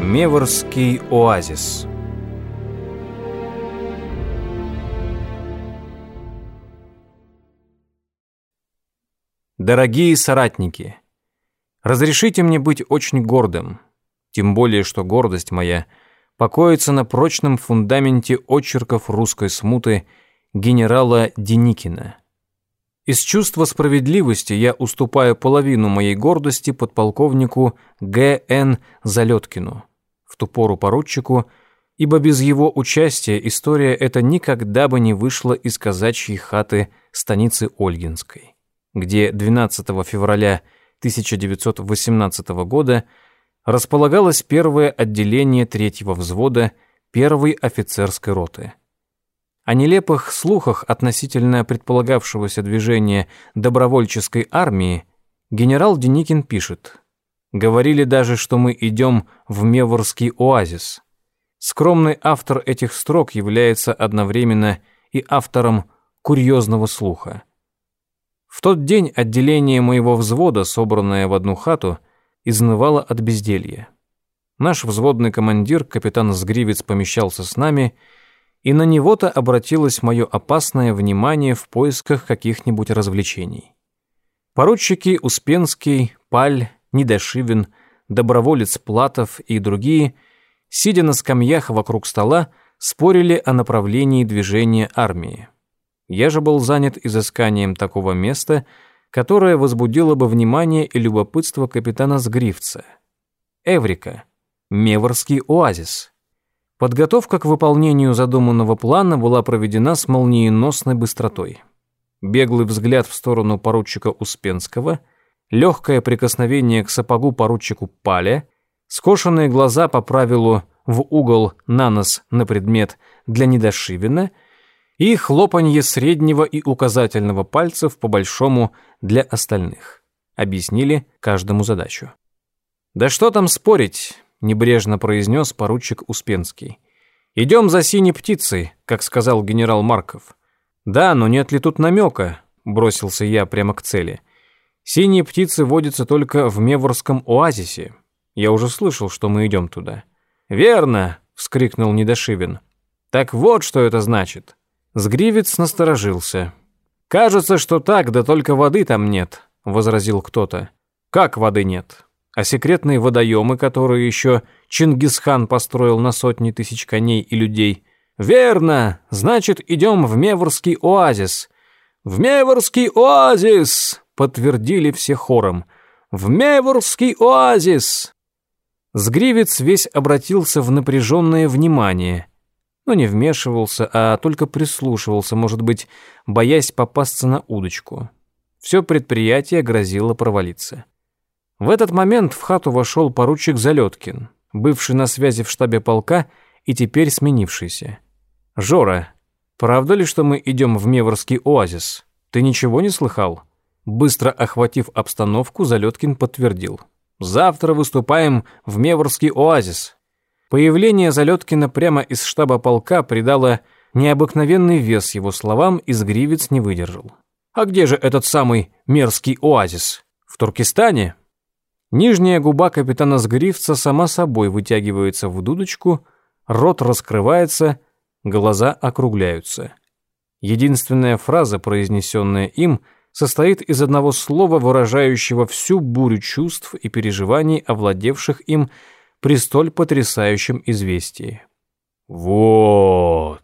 Меворский оазис. Дорогие соратники, разрешите мне быть очень гордым, тем более, что гордость моя покоится на прочном фундаменте очерков русской смуты генерала Деникина. Из чувства справедливости я уступаю половину моей гордости подполковнику Г.Н. Залеткину, в ту пору поручику, ибо без его участия история эта никогда бы не вышла из казачьей хаты станицы Ольгинской, где 12 февраля 1918 года располагалось первое отделение 3-го взвода 1-й офицерской роты. О нелепых слухах относительно предполагавшегося движения добровольческой армии генерал Деникин пишет: «Говорили даже, что мы идем в Меворский оазис». Скромный автор этих строк является одновременно и автором курьезного слуха. В тот день отделение моего взвода, собранное в одну хату, изнывало от безделья. Наш взводный командир, капитан Сгривец, помещался с нами, и на него-то обратилось мое опасное внимание в поисках каких-нибудь развлечений. Поручики Успенский, Паль, Недошивин, доброволец Платов и другие, сидя на скамьях вокруг стола, спорили о направлении движения армии. Я же был занят изысканием такого места, которое возбудило бы внимание и любопытство капитана Сгривца. Эврика, Меворский оазис. Подготовка к выполнению задуманного плана была проведена с молниеносной быстротой. Беглый взгляд в сторону поручика Успенского, легкое прикосновение к сапогу поручику Паля, скошенные глаза по правилу в угол на нос на предмет для Недошивина и хлопанье среднего и указательного пальцев по большому для остальных. Объяснили каждому задачу. «Да что там спорить?» — небрежно произнес поручик Успенский. «Идем за синей птицей, как сказал генерал Марков». «Да, но нет ли тут намека?» — бросился я прямо к цели. «Синие птицы водятся только в Меворском оазисе. Я уже слышал, что мы идем туда». «Верно!» — вскрикнул Недошивин. «Так вот, что это значит». Сгривец насторожился. «Кажется, что так, да только воды там нет», — возразил кто-то. «Как воды нет? А секретные водоемы, которые еще Чингисхан построил на сотни тысяч коней и людей?» «Верно! Значит, идем в Меворский оазис». «В Меворский оазис!» — подтвердили все хором. «В Меворский оазис!» Сгривец весь обратился в напряженное внимание, но не вмешивался, а только прислушивался, может быть, боясь попасться на удочку. Все предприятие грозило провалиться. В этот момент в хату вошел поручик Залеткин, бывший на связи в штабе полка и теперь сменившийся. «Жора, правда ли, что мы идем в Меворский оазис? Ты ничего не слыхал?» Быстро охватив обстановку, Залеткин подтвердил. «Завтра выступаем в Меворский оазис». Появление Залеткина прямо из штаба полка придало необыкновенный вес его словам, и Сгривец не выдержал. «А где же этот самый Мерский оазис? В Туркестане?» Нижняя губа капитана Сгривца сама собой вытягивается в дудочку, рот раскрывается, глаза округляются. Единственная фраза, произнесенная им, состоит из одного слова, выражающего всю бурю чувств и переживаний, овладевших им при столь потрясающем известии. «Вот!»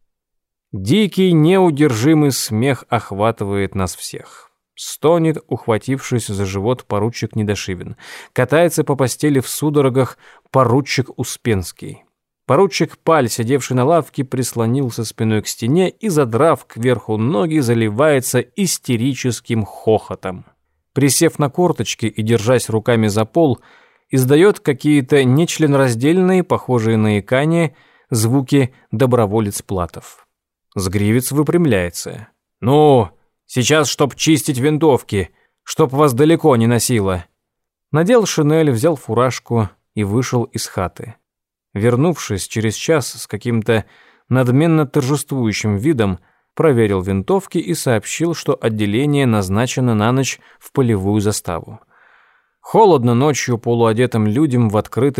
Дикий, неудержимый смех охватывает нас всех. Стонет, ухватившись за живот, поручик Недошивин. Катается по постели в судорогах поручик Успенский. Поручик Паль, сидевший на лавке, прислонился спиной к стене и, задрав кверху ноги, заливается истерическим хохотом. Присев на корточки и держась руками за пол, издает какие-то нечленораздельные, похожие на икание, звуки доброволец Платов. Сгривец выпрямляется. «Ну, сейчас, чтоб чистить винтовки, чтоб вас далеко не носило». Надел шинель, взял фуражку и вышел из хаты. Вернувшись через час с каким-то надменно торжествующим видом, проверил винтовки и сообщил, что отделение назначено на ночь в полевую заставу. Холодно ночью полуодетым людям в открытой,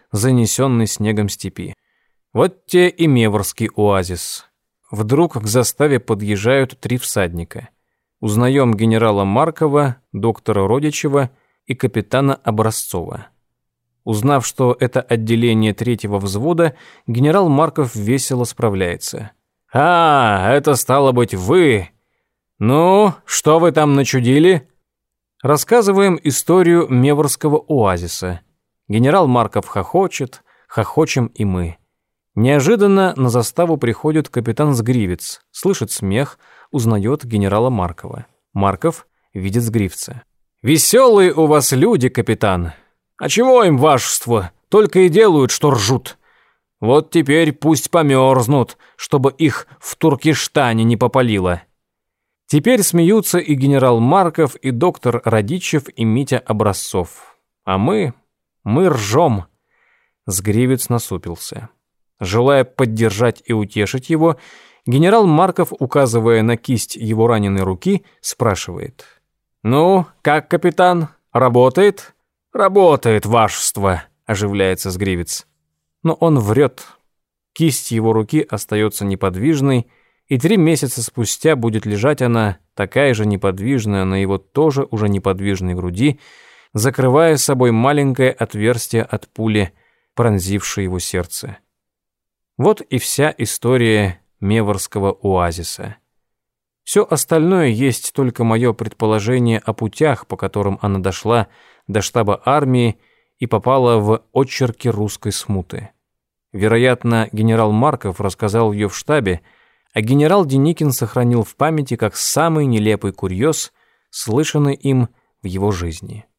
занесенной снегом степи. Вот те и Меврский оазис. Вдруг к заставе подъезжают 3 всадника. Узнаем генерала Маркова, доктора Родичева и капитана Образцова. Узнав, что это отделение 3-го взвода, генерал Марков весело справляется. «А, это стало быть вы! Ну, что вы там начудили?» Рассказываем историю Меврского оазиса. Генерал Марков хохочет, хохочем и мы. Неожиданно на заставу приходит капитан Сгривец, слышит смех, узнает генерала Маркова. Марков видит Сгривца. «Веселые у вас люди, капитан. А чего им вашество? Только и делают, что ржут. Вот теперь пусть померзнут, чтобы их в Туркештане не попалило». Теперь смеются и генерал Марков, и доктор Радичев, и Митя Образцов. А мы ржем. Сгривец насупился. Желая поддержать и утешить его, генерал Марков, указывая на кисть его раненой руки, спрашивает. «Ну, как, капитан, работает?» «Работает, вашество», — оживляется Сгривец. Но он врет. Кисть его руки остается неподвижной, и 3 месяца спустя будет лежать она, такая же неподвижная, на его тоже уже неподвижной груди, закрывая собой маленькое отверстие от пули, пронзившей его сердце. Вот и вся история Меврского оазиса. Все остальное есть только мое предположение о путях, по которым она дошла до штаба армии и попала в очерки русской смуты. Вероятно, генерал Марков рассказал ее в штабе, а генерал Деникин сохранил в памяти как самый нелепый курьез, слышанный им в его жизни.